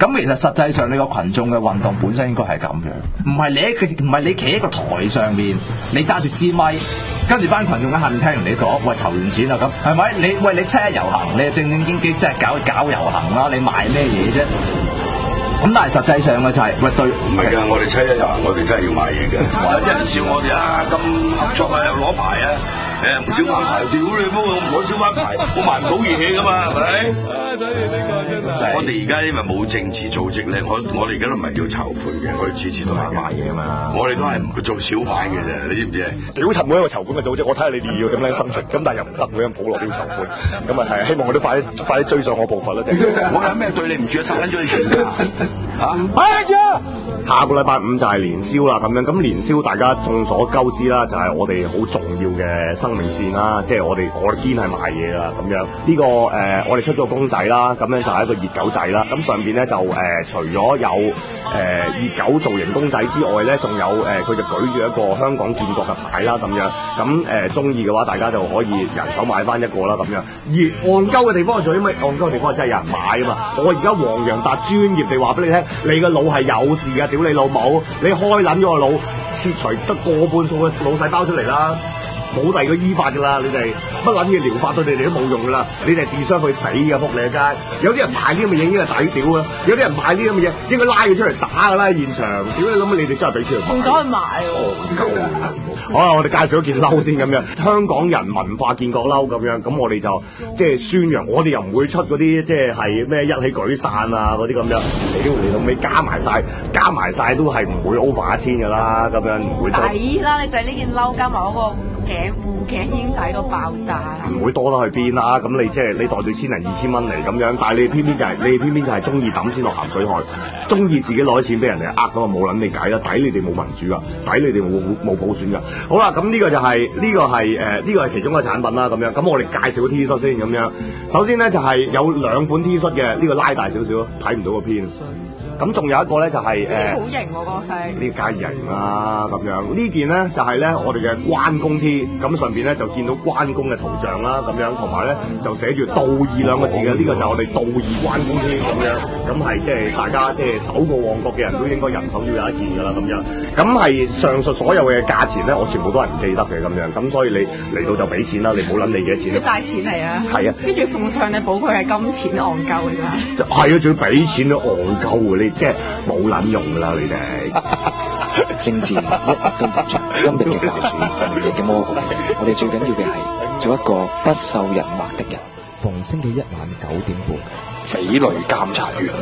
咁其實實際上你個群眾嘅運動本身應該係咁樣，唔係你企喺個台上面，你揸住支咪，跟住班群眾喺下面聽完你講，喂籌完錢啦咁，係咪？你七一遊行，你係正正經經即係搞遊行啦，你賣咩嘢啫？咁但係實際上嘅就係、喂對， 唔係㗎，我哋七一遊行，我哋真係要買嘢嘅。有人笑我哋啊，咁合作啊，又攞牌啊。小販牌，屌你幫我攞小販牌，我賣唔到嘢噶嘛，係咪？所以呢個真係。我哋而家因為冇政治組織咧，我哋而家都唔係叫籌款嘅，我哋次次都係賣嘢啊嘛。我哋都係唔去做小販嘅啫，你知唔知？ 屌柒每一個籌款嘅組織，我睇下你哋要點樣生存，咁但係又唔得，每人普羅都要籌款，咁啊係希望我都快啲追上我步伐啦，就係。 我有咩對你唔住啊？殺撚咗你全家嚇！ 下個禮拜五就係年宵啦，咁樣咁年宵大家眾所周知啦，就係我哋好重要嘅生命線啦，即係我哋堅係賣嘢啦，咁樣呢個我哋出咗個公仔啦，咁樣就係一個熱狗仔啦，咁上邊咧就除咗有熱狗造型公仔之外咧，仲有佢就舉住一個香港建國嘅牌啦，咁樣咁中意嘅話，大家就可以人手買翻一個啦，咁樣。而戇鳩嘅地方係做啲咩？戇鳩嘅地方係真係有人買啊嘛！我而家黃洋達專業地話俾你聽，你個腦係有事㗎，屌你老母！你開撚咗個腦，切除得過半數嘅腦細胞出嚟啦！冇第二個醫法㗎啦，你哋乜撚嘅療法對你哋都冇用㗎啦，你哋自傷去死嘅仆你街！有啲人賣呢咁嘅嘢應該係抵屌啊，有啲人賣呢咁嘅嘢應該拉佢出嚟打㗎啦，現場屌你諗你哋真係俾錢嚟買， 仲走去買好啦，我哋介紹咗件褸先咁樣，香港人文化建國褸咁樣，咁我哋就即係宣揚，我哋又唔會出嗰啲即係咩一起舉傘啊嗰啲咁樣，嚟到尾加埋晒都係唔會 over 1000㗎啦，咁樣唔會多。 抵啦！你就係呢件褸加埋嗰個護頸已經抵到爆炸。 唔會多得去邊啦，咁你即係你袋對1000零2000蚊嚟咁樣，但係你偏偏就係中意抌錢落鹹水海，中意自己攞啲錢俾人哋咁啊，冇撚你計啦，抵你哋冇民主啊，抵你哋冇普選㗎。好啦，咁呢個係其中一個產品啦，咁樣。咁我哋介紹個 T 恤先咁樣。首先咧就係有兩款 T 恤嘅，呢個拉大少少，睇唔到個片。咁仲有一個咧就係好型喎個色， 呢個梗係型啦咁樣。呢件咧就係咧我哋嘅關公 T，咁上邊咧就見到關公嘅圖像啦咁樣，同埋咧就寫住道義兩個字嘅，呢個就係我哋道義關公 T 咁樣。咁係即係大家即係守過旺角嘅人都應該人手要有一件㗎啦咁樣。咁係上述所有嘅價錢咧，我全部都係唔記得嘅咁樣。咁所以你嚟到就俾錢啦，你冇諗你幾多錢。 大錢嚟啊！ 係啊， 跟住奉上你寶貴係金錢戇鳩㗎咋。 係啊，仲要俾錢都戇鳩㗎，你即係冇撚用㗎啦，你哋。 政治一日都唔做，今日嘅教主，明日嘅魔鬼。我哋最緊要嘅係做一個不受人罵的人。逢星期一晚9點半，匪類監察員。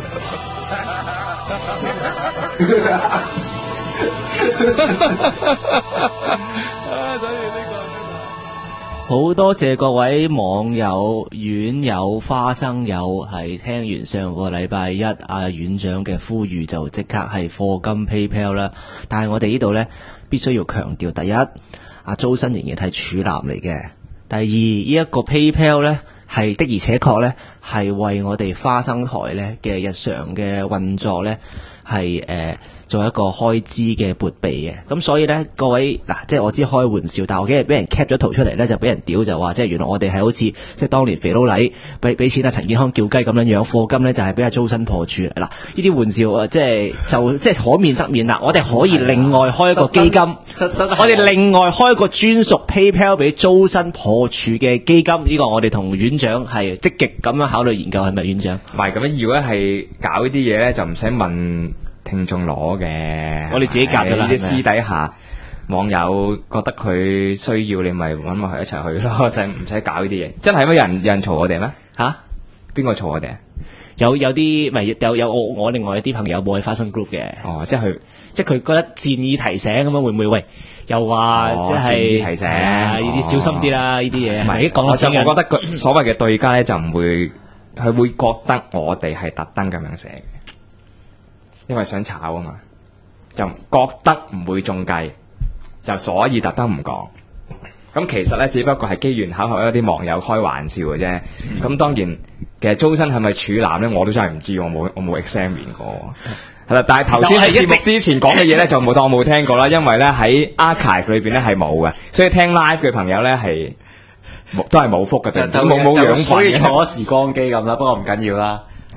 好多謝各位網友、院友、花生友，係聽完上個禮拜一阿院長嘅呼籲就即刻係課金 PayPal 啦。但係我哋呢度呢，必須要強調，第一，阿周生仍然係處男嚟嘅；第二，呢一個 PayPal 呢，係的而且確呢，係為我哋花生台呢嘅日常嘅運作呢，係做一個開支嘅撥備嘅。咁所以呢，各位嗱，即係我知開玩笑，但係我幾日俾人 cap 咗圖出嚟呢，就俾人屌，就話即係原來我哋係好似即係當年肥佬黎俾錢阿陳健康叫雞咁樣樣，課金呢就係俾阿租新破處。嗱，呢啲玩笑啊，即係可免則免啦。我哋可以另外開一個基金，我哋另外開一個專屬 PayPal 俾租新破處嘅基金。呢個我哋同院長係積極咁樣考慮研究，係咪院長？ 唔係咁樣，如果係搞呢啲嘢咧，就唔使問聽眾攞嘅， 我哋自己夾㗎啦。 呢啲私底下網友覺得佢需要，你咪揾埋佢一齊去咯，唔使搞呢啲嘢。真係咩人嘈我哋咩？吓？邊個嘈我哋啊？ 有啲咪有我另外一啲朋友冇去花生 group 嘅。 哦，即係佢覺得善意提醒咁樣，會唔會喂？又話即係善意提醒呢啲小心啲啦，呢啲嘢。唔係講我覺得佢所謂嘅對家咧，就唔會，佢會覺得我哋係特登咁樣寫嘅。因為想炒啊嘛，就覺得唔會中計，就所以特登唔講。咁其實咧，只不過係機緣巧合一啲網友開玩笑嘅啫。咁當然，其實周生係咪處男咧，我都真係唔知，我冇 examine 過。係啦，但係頭先喺節目之前講嘅嘢咧，就冇當我冇聽過啦。因為咧喺 archive 裏邊咧係冇嘅，所以聽 live 嘅朋友咧係都係冇福嘅啫，冇養分嘅。 可以坐時光機咁啦，不過唔緊要啦。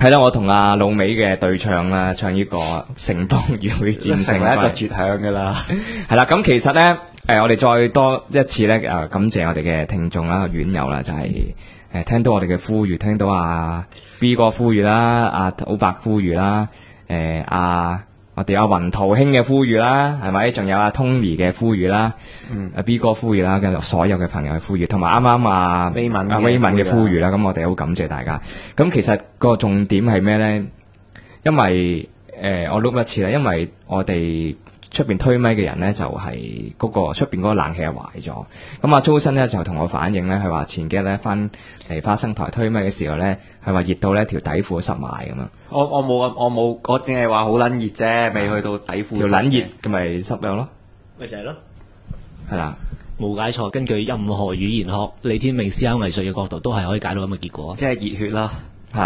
係啦，我同阿老美嘅對唱啦，唱呢個城邦與會戰勝成為一個絕響噶啦。 係啦，咁其實咧，我哋再多一次咧，感謝我哋嘅聽眾啦、院友啦，就係、聽到我哋嘅呼籲，聽到阿 B 哥呼籲啦，阿土伯呼籲啦，我哋阿雲圖兄嘅呼籲啦，係咪？仲有阿 Tony 嘅呼籲啦，阿 B 哥呼籲啦，跟住所有嘅朋友嘅呼籲，同埋啱啱阿威文嘅呼籲啦，咁我哋好感謝大家。咁其實個重點係咩咧？因為我錄一次啦，因為我哋出邊推咪嘅人咧，就係嗰個出邊嗰個冷氣係壞咗。咁阿周生咧就同我反映咧，佢話前幾日咧翻嚟花生台推咪嘅時候咧，係話熱到咧條底褲濕埋咁樣。 我冇，我淨係話好撚熱啫，未去到底褲。 條撚熱咁咪濕咗咯， 咪就係咯， 係啦。 冇解錯，根據任何語言學、李天命思考藝術嘅角度，都係可以解到咁嘅結果。 即係熱血啦。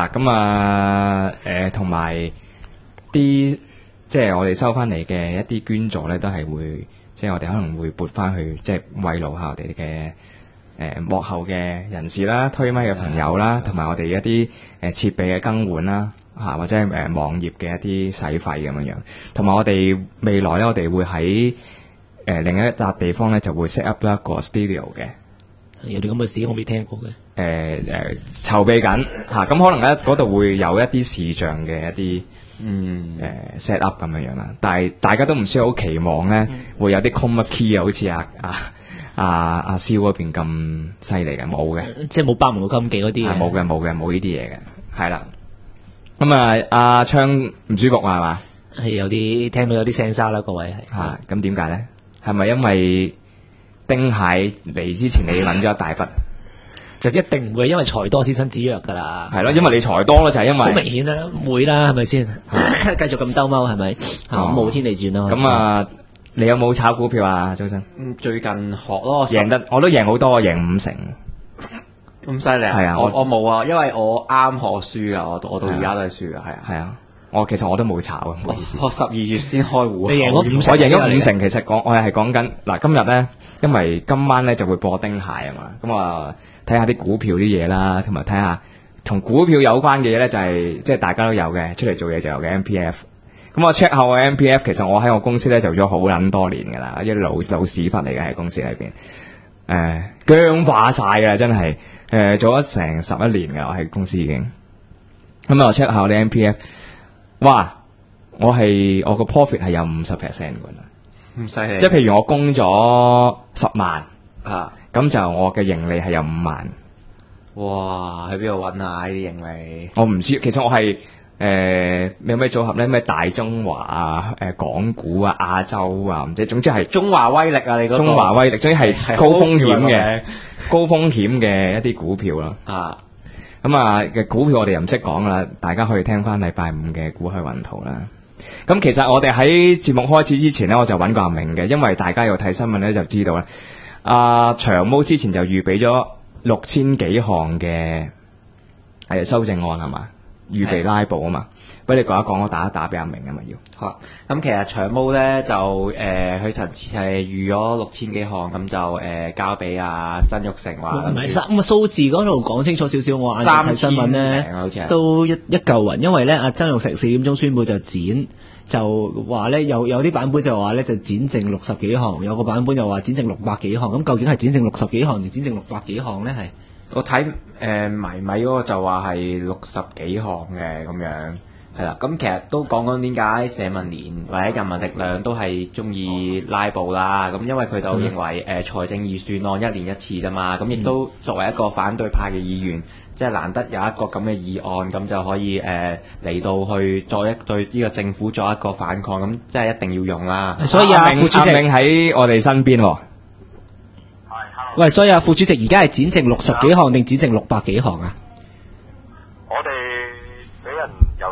咁同埋啲即係我哋收翻嚟嘅一啲捐助咧，都係會即係我哋可能會撥翻去，即係慰勞下我哋嘅幕後嘅人士啦、推咪嘅朋友啦，同埋我哋一啲設備嘅更換啦，或者係網頁嘅一啲使費咁樣樣，同埋我哋未來咧，我哋會喺另一笪地方咧就會 set up 一個 studio 嘅。 有啲咁嘅事我未聽過嘅。 籌備緊嚇，咁可能咧嗰度會有一啲視像嘅一啲set up 咁樣樣啦。但係大家都唔需要好期望咧，會有啲 chroma key 啊，好似阿蕭嗰邊咁犀利嘅，冇嘅， 即係冇百無禁忌嗰啲嘅。 冇呢啲嘢嘅，係啦。咁阿昌唔舒服啊，係嘛？ 係有啲聽到有啲聲沙啦，各位係。 嚇，咁點解咧？係咪因為丁蟹嚟之前你揾咗一大筆？ 就一定唔會，因為財多先身子弱噶啦。 係咯，因為你財多咯，就係因為好明顯啦，唔會啦，係咪先？繼續咁兜踎係咪？冇天地轉咯。 咁你有冇炒股票啊，周生？ 最近學咯， 我都贏好多，贏5成。 咁犀利啊！ 係啊， 我冇啊，因為我啱學輸噶，我到而家都係輸噶，係啊。 係啊，其實我都冇炒啊，唔好意思。 我12月先開戶。 你贏咗5成， 我贏咗5成。其實我係講緊嗱，今日咧，因為今晚咧就會播丁蟹啊嘛，咁睇下啲股票啲嘢啦，同埋睇下同股票有關嘅嘢咧，就係即係大家都有嘅，出嚟做嘢就有嘅 MPF。咁我 check 下我 MPF， 其實我喺我公司咧做咗好撚多年噶啦，一啲老屎忽嚟嘅喺公司裏邊，僵化晒噶啦，真係做咗成11年噶，我喺公司已經。咁我 check 下我啲 MPF， 哇！我個 profit 係有50% 噶啦， 咁犀利。 即係譬如我供咗10萬啊， 咁就我嘅盈利係有5萬。 哇！喺邊度揾啊？呢啲盈利？ 我唔知，其實我係有咩組合咧？咩大中華啊、港股啊、亞洲啊，唔知，總之係中華威力啊！你嗰個中華威力，總之係高風險嘅、 高風險嘅一啲股票啦。 啊， 咁嘅股票我哋又唔識講啦，大家可以聽翻禮拜5嘅股海雲圖啦。咁其實我哋喺節目開始之前咧，我就揾過阿明嘅，因為大家有睇新聞咧就知道啦。長毛之前就預備咗6000幾項嘅修正案係嘛，預備拉布啊嘛。俾你講一講，我打一打俾阿明啊嘛要。 好，咁其實長毛咧就佢層次係預咗6000幾項，咁就交俾阿曾鈺成話。 唔係咁數字嗰度講清楚少少，我晏晝睇新聞咧好似都一嚿雲，因為咧阿曾鈺成4點鐘宣佈就剪。就話咧有啲版本就話咧就剪剩60幾項，有個版本又話剪剩600幾項。咁究竟係剪剩60幾項定剪剩600幾項咧？係我睇迷米嗰個就話係60幾項嘅咁樣，係啦。咁其實都講講點解社民連或者人民力量都係中意拉布啦。咁因為佢就認為財政預算案1年1次啫嘛。咁亦都作為一個反對派嘅議員。即係難得有一個咁嘅議案，咁就可以嚟到去對呢個政府作一個反抗，咁即係一定要用啦。 所以副主席喺我哋身邊喎。 喂，所以副主席而家係剪剩60幾項定剪剩600幾項啊？ 我哋俾人由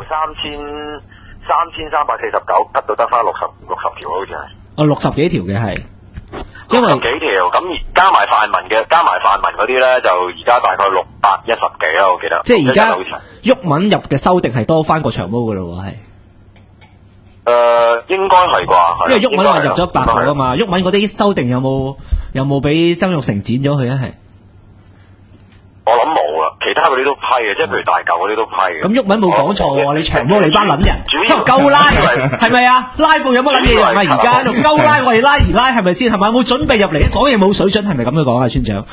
3349得到得翻60條，好似係。 60幾條嘅係。因為 60幾條，咁加埋泛民嗰啲咧，就而家大概610幾啦，我記得。 即係而家毓民入嘅修訂係多翻過長毛噶咯喎，係。 應該係啩？ 因為毓民話入咗100個啊嘛，毓民嗰啲修訂有冇俾曾鈺成剪咗佢啊？係。 我諗冇啦。其其他嗰啲都批嘅，即係譬如大舊嗰啲都批嘅。 咁毓民冇講錯喎，你長毛你班撚人， 主要鳩拉係咪啊？拉布有乜撚嘢人啊？而家喺度鳩拉為拉而拉係咪先？係咪有冇準備入嚟？講嘢冇水準係咪咁樣講啊，村長？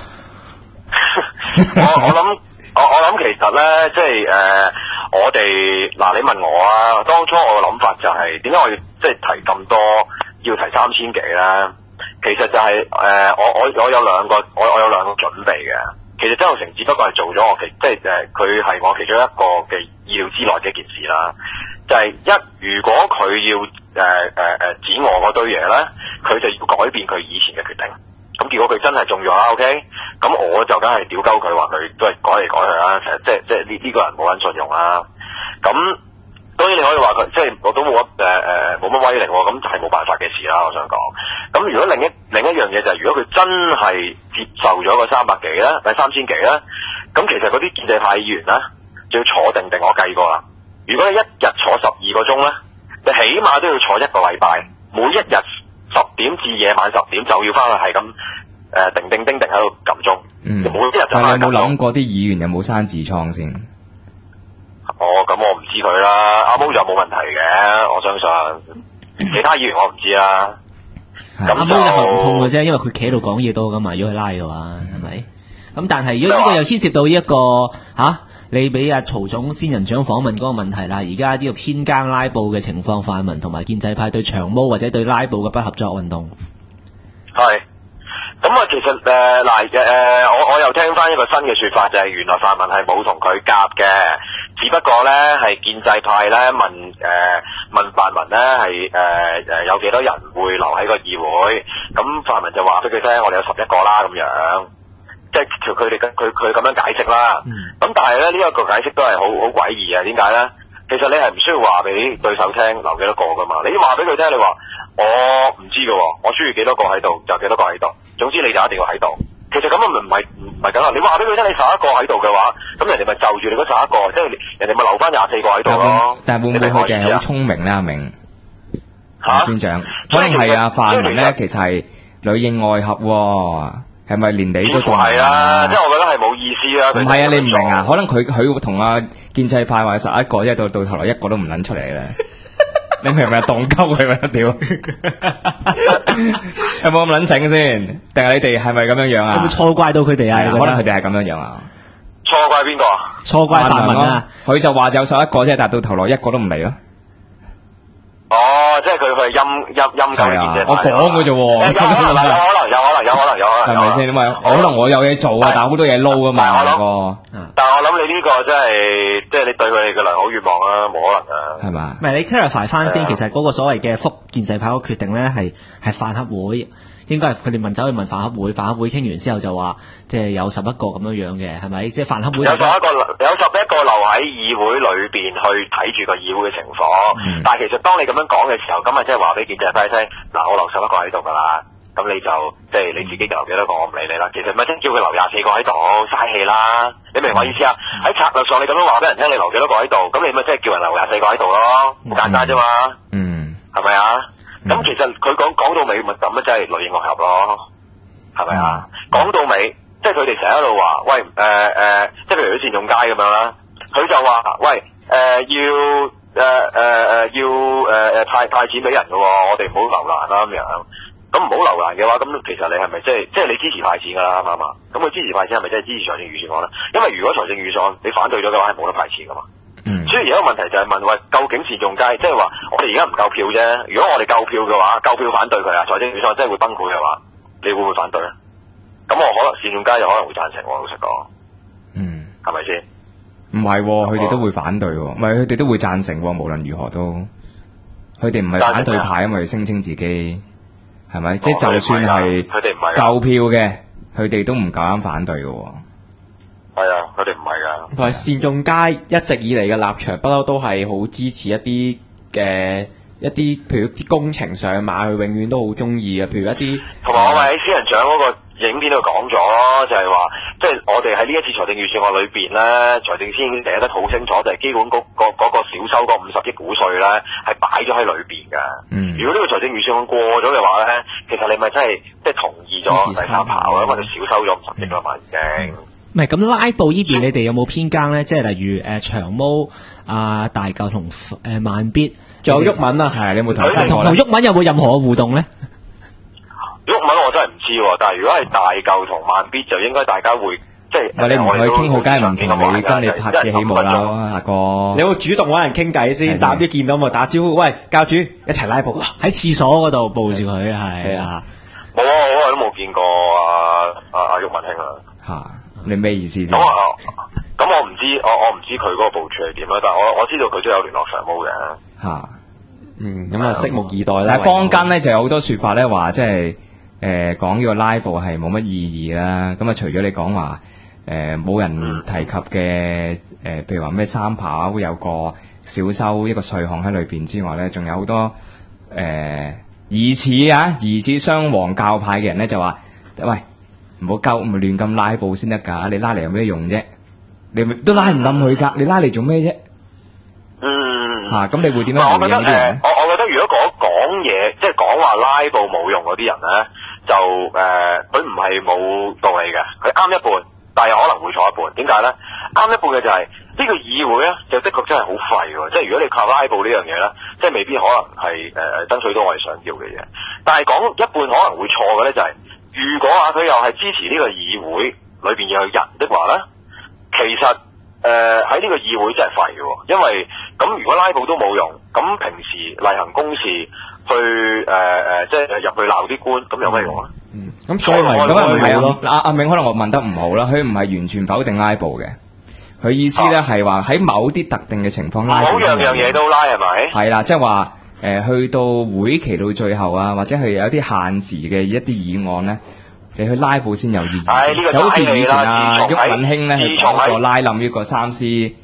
我諗其實咧，即係我哋嗱，你問我啊，當初我嘅諗法就係點解我要即係提咁多，要提3000幾咧？其實就係我有兩個準備嘅。其實曾鈺成只不過係做咗我即係佢係我其中一個嘅意料之內嘅一件事啦。就係如果佢要指我嗰堆嘢咧，佢就要改變佢以前嘅決定。咁結果佢真係中咗啦 ，OK？ 咁我就梗係屌鳩佢話佢都係改嚟改去啦。其實即係呢個人冇人信用啦。咁當然你可以話佢即係我都冇乜威力喎，咁就係冇辦法嘅事啦。我想講。咁如果另一樣嘢就係，如果佢真係接受咗個300幾咧，第3000幾咧，咁其實嗰啲建制派議員咧就要坐定，我計過啦。如果你一日坐12個鐘咧，你起碼都要坐1個禮拜，每一日10點至夜晚10點就要翻去係咁叮喺度撳鐘。每一日就但係你有冇諗過啲議員有冇生痔瘡先？ 咁我唔知佢啦。阿毛就冇問題嘅，我相信。其他議員我唔知啦。 阿毛就喉唔痛嘅啫，因為佢企喺度講嘢多噶嘛。如果佢拉嘅話，係咪？咁但係如果呢個又牽涉到一個你俾阿曹總仙人掌訪問嗰個問題啦。而家呢個偏耕拉布嘅情況，泛民同埋建制派對長毛或者對拉布嘅不合作運動， 係。咁啊，其實我又聽翻一個新嘅說法，就係原來泛民係冇同佢夾嘅，只不過咧係建制派咧問泛民咧係有幾多人會留喺個議會，咁泛民就話俾佢聽，我哋有11個啦咁樣，即係佢咁樣解釋啦。咁但係咧呢一個解釋都係好詭異啊！點解咧？其實你係唔需要話俾對手聽留幾多個噶嘛，你話俾佢聽，你話我唔知㗎，我需要幾多個喺度就幾多個喺度。總之你就一定要喺度。其實咁啊唔係咁啊！你話俾佢聽，你11個喺度嘅話，咁人哋咪就住你嗰11個，即係人哋咪留翻24個喺度咯。 但係會唔會佢哋係好聰明咧？阿明村長，可能係啊，泛民咧其實係裏應外合喎，係咪連你都懂？ 係啊，即係我覺得係冇意思啊。 唔係啊，你唔明啊？可能佢同阿建制派話11個，即係到頭來一個都唔撚出嚟咧。你明唔明啊？當鳩佢咪屌？有冇咁撚醒先？定係你哋係咪咁樣樣啊？ 有冇錯怪到佢哋啊？ 可能佢哋係咁樣樣啊？ 錯怪邊個啊？ 錯怪泛民啊！ 佢就話有11個啫，但係到頭來一個都唔嚟咯。 即係佢陰鳩嘅啫。 我講嘅啫喎。 有可能， 係咪先？因為可能我有嘢做啊，但係好多嘢撈噶嘛。 但係我諗你呢個真係，即係你對佢哋嘅良好願望啊，冇可能啊。 係嘛？ 唔係你 clarify 翻先，其實嗰個所謂嘅復建制派嗰個決定咧，係飯盒會，應該係佢哋走去問飯盒會，飯盒會傾完之後就話，即係有11個咁樣樣嘅，係咪？即係飯盒會有11個留喺議會裏邊去睇住個議會嘅情況。但係其實當你咁樣講嘅時候，咁啊即係話俾建制派聽，嗱我留11個喺度噶啦。咁你就即係你自己留幾多個，我唔理你啦。其實咪真叫佢留24個喺度，嘥氣啦！你明我意思啊？喺策略上你咁樣話俾人聽，你留幾多個喺度，咁你咪真係叫人留24個喺度咯，好簡單啫嘛。係咪啊？咁其實佢講到尾咪咁啊，真係裏應外合咯，係咪啊？講到尾，即係佢哋成日喺度話，喂即係譬如啲善用街咁樣啦，佢就話喂要派錢俾人嘅喎，我哋唔好留難啦咁樣。咁唔好留難嘅話，咁其實你係咪即係你支持派錢噶啦，啱唔啱啊？咁佢支持派錢係咪真係支持財政預算案咧？因為如果財政預算案你反對咗嘅話，係冇得派錢噶嘛。所以而家個問題就係問喂，究竟善用街，即係話我哋而家唔夠票啫。如果我哋夠票嘅話，夠票反對佢啊，財政預算案真係會崩潰嘅話，你會唔會反對咧？咁我可能善用街就可能會贊成喎，老實講。係咪先？ 唔係，佢哋都會反對喎，唔係佢哋都會贊成喎。無論如何都，佢哋唔係反對派，因為聲稱自己。係咪？即係就算係夠票嘅，佢哋都唔夠膽反對嘅喎。 係啊，佢哋唔係㗎。 同埋善用街一直以嚟嘅立場，不嬲都係好支持一啲譬如啲工程上馬，佢永遠都好中意嘅。譬如一啲同埋我咪喺仙人掌嗰個影片度講咗咯，就係話，即係我哋喺呢一次財政預算案裏邊咧，財政司已經寫得好清楚，就係基本嗰個少收嗰50億股稅咧，係擺咗喺裏邊㗎。如果呢個財政預算案過咗嘅話咧，其實你咪真係即係同意咗第三跑啊，因為你少收咗50億啦嘛已經。 唔係咁拉布呢邊，你哋有冇偏耕咧？即係例如長毛大嚿同慢必， 仲有毓民啊， 係你有冇同同毓民有冇任何嘅互動咧？ 毓民我真係唔知喎，但係如果係大嚿同慢必就應該大家會即係。 喂，你唔去傾好，梗係唔同你跟你拍嘅起舞啦，阿哥。 你有冇主動揾人傾偈先？搭啲見到咪打招呼，喂教主一齊拉布喺廁所嗰度抱住佢係啊。 冇啊，我都冇見過阿毓民兄啊。 嚇，你咩意思啫？ 咁我唔知，我唔知佢嗰個部署係點啦，但係我知道佢都有聯絡長毛嘅。 嚇， 咁啊，拭目以待啦。 但係坊間咧就有好多説法咧，話即係講呢個拉布係冇乜意義啦。咁啊，除咗你講話冇人提及嘅譬如話咩三跑會有個少收一個稅項喺裏邊之外咧，仲有好多疑似雙黃教派嘅人咧就話：喂，唔好亂咁拉布先得㗎，你拉嚟有咩用啫？你都拉唔冧佢㗎，你拉嚟做咩啫？咁你會點樣回應呢啲人？ 我覺得如果講嘢即係講話拉布冇用嗰啲人咧，就佢唔係冇道理嘅，佢啱一半，但係有可能會錯一半。點解咧？啱一半嘅就係呢個議會咧，就的確真係好廢喎。即係如果你靠拉布呢樣嘢咧，即係未必可能係爭取到我哋想要嘅嘢。但係講一半可能會錯嘅咧，就係如果佢又係支持呢個議會裏邊要有人的話咧，其實喺呢個議會真係廢嘅，因為咁如果拉布都冇用，咁平時例行公事去即係入去鬧啲官，咁有咩用啊？ 咁所以咪咁唔係咯？阿銘可能我問得唔好啦，佢唔係完全否定拉布嘅，佢意思咧係話喺某啲特定嘅情況拉布， 唔好樣樣嘢都拉係咪？ 係啦，即係話去到會期到最後啊，或者係有啲限時嘅一啲議案咧，你去拉布先有意義。就好似以前毓民兄咧，去講過拉冧呢個5C14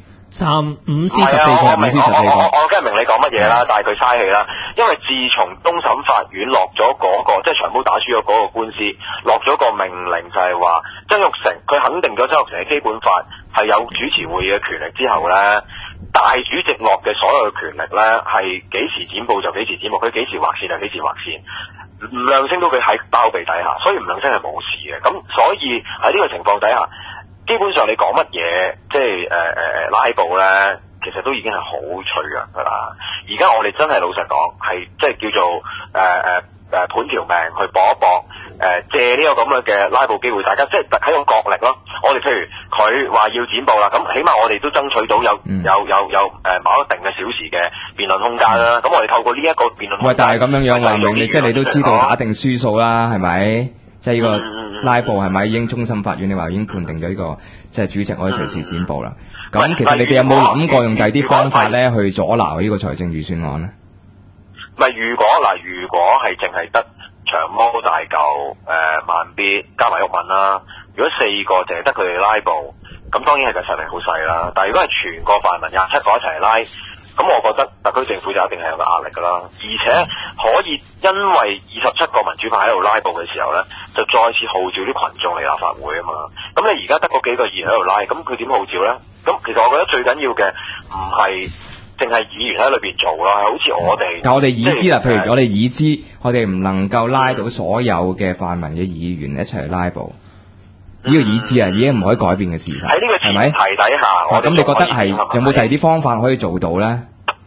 條5C14條。 我梗係明你講乜嘢啦，但係佢嘥氣啦。因為自從終審法院落咗嗰個即係長毛打輸咗嗰個官司，落咗個命令就係話曾鈺成佢肯定咗曾鈺成嘅基本法係有主持會議嘅權力之後咧，大主席落嘅所有嘅權力咧係幾時剪布就幾時剪布，佢幾時劃線就幾時劃線。唔亮聲到佢喺包庇底下，所以唔亮聲係冇事嘅。咁所以喺呢個情況底下，基本上你講乜嘢，即係拉布咧，其實都已經係好脆弱噶啦。而家我哋真係老實講，係即係叫做盤條命去搏一搏，借呢個咁樣嘅拉布機會，大家即係喺度角力咯。我哋譬如佢話要剪布啦，咁起碼我哋都爭取到有某一定嘅小時嘅辯論空間啦。咁我哋透過呢一個辯論空間， 喂，但係咁樣話明，即係你都知道打定輸數啦，係咪？即係呢個拉布係咪已經終審法院你話已經判定咗呢個即係主席可以隨時剪布啦？咁其實你哋有冇諗過用第二啲方法咧去阻撓呢個財政預算案咧？ 唔係如果係淨係得長毛大嚿慢必加埋毓民啦，如果4個淨係得佢哋拉布，咁當然係個實力好細啦。但係如果係全個泛民27個一齊拉，咁我覺得特區政府就一定係有個壓力㗎啦。而且可以因為27個民主派喺度拉布嘅時候咧，就再次號召啲群眾嚟立法會啊嘛。咁你而家得嗰幾個議員喺度拉，咁佢點號召咧？咁其實我覺得最緊要嘅唔係淨係議員喺裏邊做啦，好似我哋。 但我哋已知啦，譬如我哋已知，我哋唔能夠拉到所有嘅泛民嘅議員一齊去拉布。呢個已知啊，已經唔可以改變嘅事實。 喺呢個前提底下， 咁你覺得係有冇第二啲方法可以做到咧？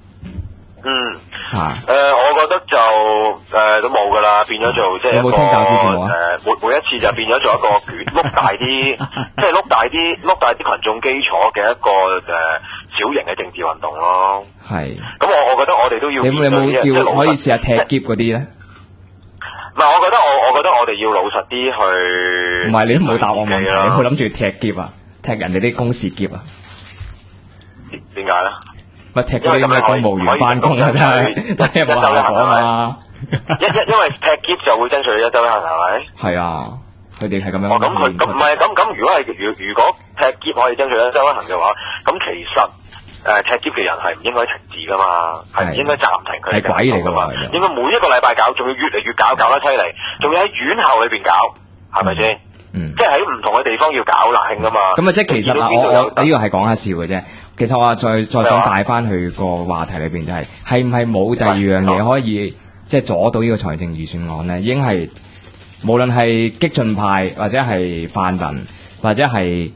我覺得就都冇噶啦，變咗做即係一個每一次就變咗做一個碌大啲，即係碌大啲群眾基礎嘅一個小型嘅政治運動咯。 係。 咁我覺得我哋都要。 你有冇叫可以試下踢篋嗰啲咧？ 唔係，我覺得我哋要老實啲去。 唔係，你都冇答我問題，佢諗住踢篋啊，踢人哋啲公事篋啊？ 點解咧？ 咪踢嗰啲咩公務員翻工啊？真係，但係冇辦法講啊！ 因為踢篋就會爭取一周一行，係咪？係啊，佢哋係咁樣。 咁佢咁唔係咁，如果踢篋可以爭取一周一行嘅話，咁其實踢篋嘅人係唔應該停止噶嘛，係唔應該暫停佢哋係鬼嚟噶嘛， 應該每一個禮拜搞，仲要越嚟越搞得犀利，仲要喺院校裏邊搞，係咪先？即係喺唔同嘅地方要搞辣興噶嘛。咁啊， 即係其實我呢個係講下笑嘅啫。其實我話再想帶翻去個話題裏邊，就係唔係冇第二樣嘢可以即係阻到呢個財政預算案咧？已經係無論係激進派或者係泛民或者係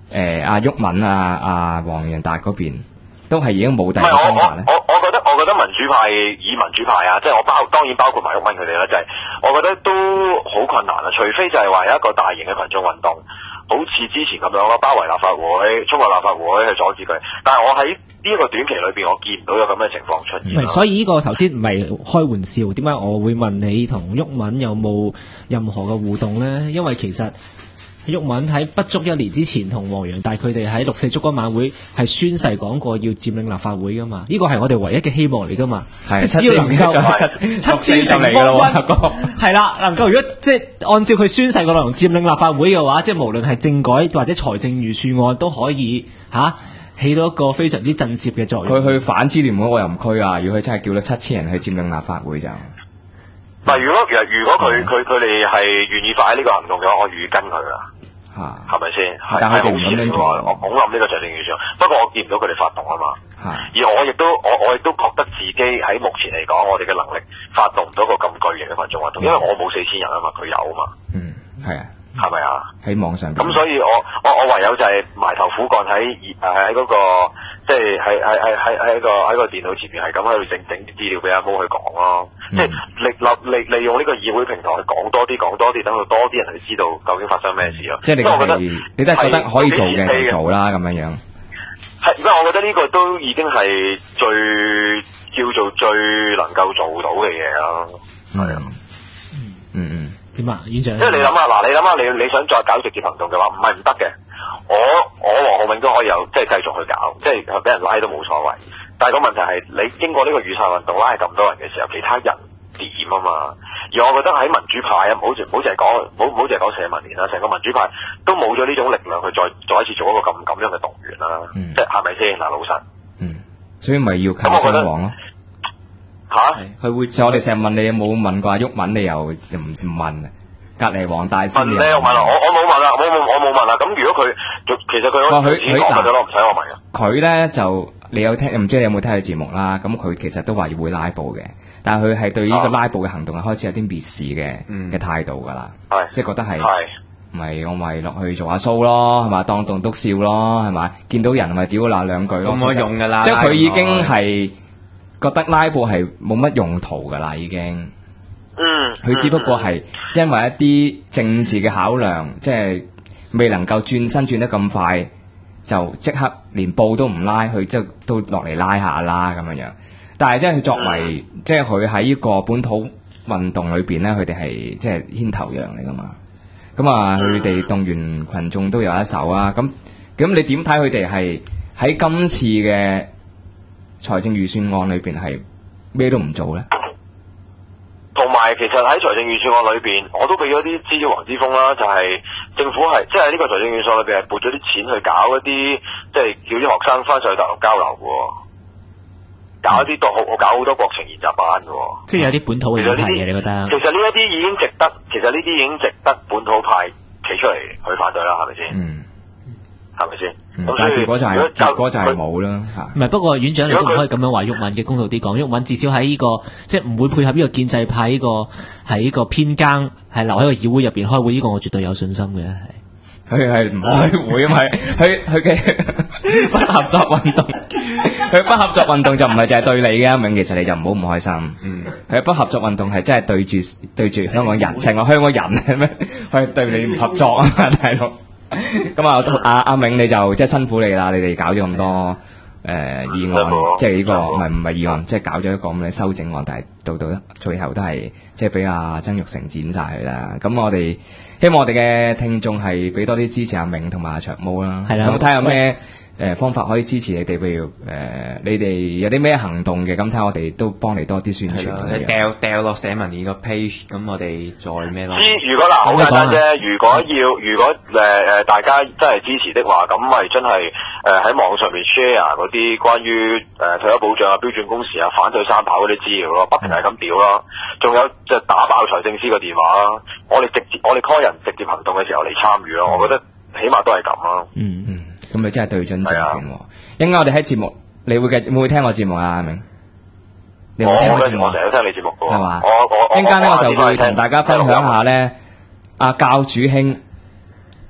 阿毓民阿黃洋達嗰邊都係已經冇第唔係二個方法咧？ 我覺得民主派以民主派啊，即係當然包括埋毓民佢哋啦，就係、我覺得都好困難啊，除非就係話有一個大型嘅群眾運動，好似之前咁樣咯，包圍立法會，衝入立法會去阻止佢。但係我喺呢一個短期裏邊，我見唔到有咁嘅情況出現。 所以呢個頭先唔係開玩笑，點解我會問你同毓民有冇任何嘅互動呢？因為其實毓民喺不足1年之前同黃洋達佢哋喺6·4燭光晚會係宣誓講過要佔領立法會噶嘛，呢個係我哋唯一嘅希望嚟噶嘛。即係只要能夠七千成光溫，係啦，能夠如果即係按照佢宣誓嘅內容佔領立法會嘅話，即係無論係政改或者財政預算案都可以起到一個非常之震懾嘅作用。 佢去反支聯會我又唔區啊！如果佢真係叫咗7000人去佔領立法會就， 但係如果佢哋係願意發起呢個行動嘅話，我願意跟佢啊。係咪先？ 但係佢哋唔咁樣做， 我拱冧呢個財政預算，不過我見唔到佢哋發動啊嘛。而我亦都覺得自己喺目前嚟講，我哋嘅能力發動唔到個咁巨型嘅群眾運動，因為我冇4000人啊嘛，佢有啊嘛。 係啊， 係咪啊？ 喺網上咁所以我唯有就係埋頭苦幹喺嗰個，即係喺個電腦前面係咁喺度整啲資料俾阿毛去講咯。即係利用呢個議會平台去講多啲，等到多啲人去知道究竟發生咩事咯。 即係你都係覺得可以做嘅就做啦，咁樣樣。 係，因為我覺得呢個都已經係叫做最能夠做到嘅嘢咯。係啊。 點啊，院長？ 即係你諗下，你想再搞直接行動嘅話，唔係唔得嘅。我黃浩銘都可以即係繼續去搞，即係俾人拉都冇所謂。但係個問題係，你經過呢個雨傘運動拉咁多人嘅時候，其他人點啊嘛？而我覺得喺民主派啊，唔好淨係講社民連啦，成個民主派都冇咗呢種力量去再一次做一個咁樣嘅動員啦。即係係咪先嗱？老實。 所以咪要靠雙黃咯。佢會就我哋成日問你有冇問過阿毓民，你又唔問，隔離黃大仙你又問啦， 我冇問啦，我冇問啦。咁如果佢其實佢講咗咯，唔使我問嘅。 佢咧就你有聽，唔知你有冇聽佢節目啦？咁佢其實都話會拉布嘅，但係佢係對呢個拉布嘅行動係開始有啲蔑視嘅態度㗎啦，即係覺得係咪我咪落去做下 show 咯，係嘛，當棟篤笑咯，係嘛，見到人咪屌鬧兩句咯， 冇用㗎啦。 即係佢已經係覺得拉布係冇乜用途㗎啦，已經。佢只不過係因為一啲政治嘅考量，即係未能夠轉身轉得咁快，就即刻連布都唔拉，佢即係都落嚟拉下啦咁樣樣。但係即係佢作為，即係佢喺呢個本土運動裏邊咧，佢哋係即係牽頭羊嚟噶嘛。咁啊，佢哋動員群眾都有一手啊。咁你點睇佢哋係喺今次嘅財政預算案裏邊係咩都唔做咧？ 同埋其實喺財政預算案裏邊，我都俾咗啲資料黃之鋒啦，就係政府係即係呢個財政預算案裏邊係撥咗啲錢去搞一啲即係叫啲學生翻上去大陸交流嘅，搞好多國情研習班嘅， 即係有啲本土嘅議題嘅，你覺得？ 其實呢一啲已經值得本土派企出嚟去反對啦，係咪先？係咪先？ 但係結果就係冇啦嚇。 唔係，不過院長你都唔可以咁樣話毓民嘅，公道啲講，毓民至少喺呢個即係唔會配合呢個建制派呢個喺呢個偏耕，係留喺個議會入邊開會，呢個我絕對有信心嘅。 佢係唔開會啊嘛，佢嘅不合作運動，佢不合作運動就唔係淨係對你嘅，咁其實你就唔好唔開心。佢不合作運動係真係對住香港人，成個香港人係咩？佢對你唔合作啊嘛，大佬。咁啊，阿銘你就即係辛苦你啦，你哋搞咗咁多議案，即係呢個唔係議案，即係搞咗一個咁嘅修正案，但係到最後都係即係俾阿曾鈺成剪晒佢啦。咁我哋希望我哋嘅聽眾係俾多啲支持阿銘同埋阿長毛啦。係啦，咁睇下咩方法可以支持你哋，譬如你哋有啲咩行動嘅，咁睇下我哋都幫你多啲宣傳。 你掉落社民連個 page， 咁我哋再咩咯？ 如果好簡單啫。如果大家真係支持的話，咁咪真係喺網上面 share 嗰啲關於退休保障啊、標準工時啊、反對三跑嗰啲資料咯，不停係咁屌咯。仲有即係打爆財政司個電話啦。我哋 call 人直接行動嘅時候嚟參與咯。我覺得起碼都係咁咯。 咁你真係對準正權喎！應該我哋喺節目，你會唔會聽我節目啊？阿銘，你會聽我節目？ 我成日都聽你節目嘅，係嘛？ 一陣間咧，我就會同大家分享下咧，阿教主兄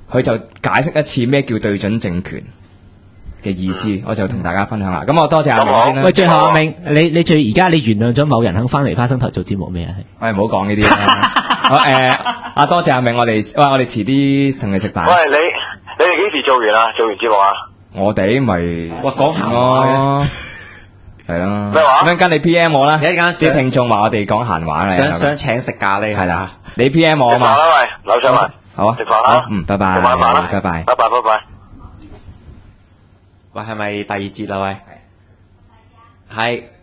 佢就解釋一次咩叫對準政權嘅意思，我就同大家分享下。咁我多謝阿明先啦。 喂，最後阿明，你而家你原諒咗某人肯翻嚟花生台做節目未啊？ 喂，唔好講呢啲啦。好多謝阿明，我哋遲啲同你食飯。 喂，你哋幾時做完啊？做完節目啊？ 我哋咪講閒話咯，係啦。 咩話？ 咁樣跟你 PM 我啦。 一陣間啲聽眾話我哋講閒話嚟。 想請食咖喱係啦，你 PM 我啊嘛。 食飯啦，喂，樓上問。 好啊， 食飯啦。 拜拜。 食晚飯啦。 拜拜。 拜拜。 喂，係咪第二節啦？喂，係。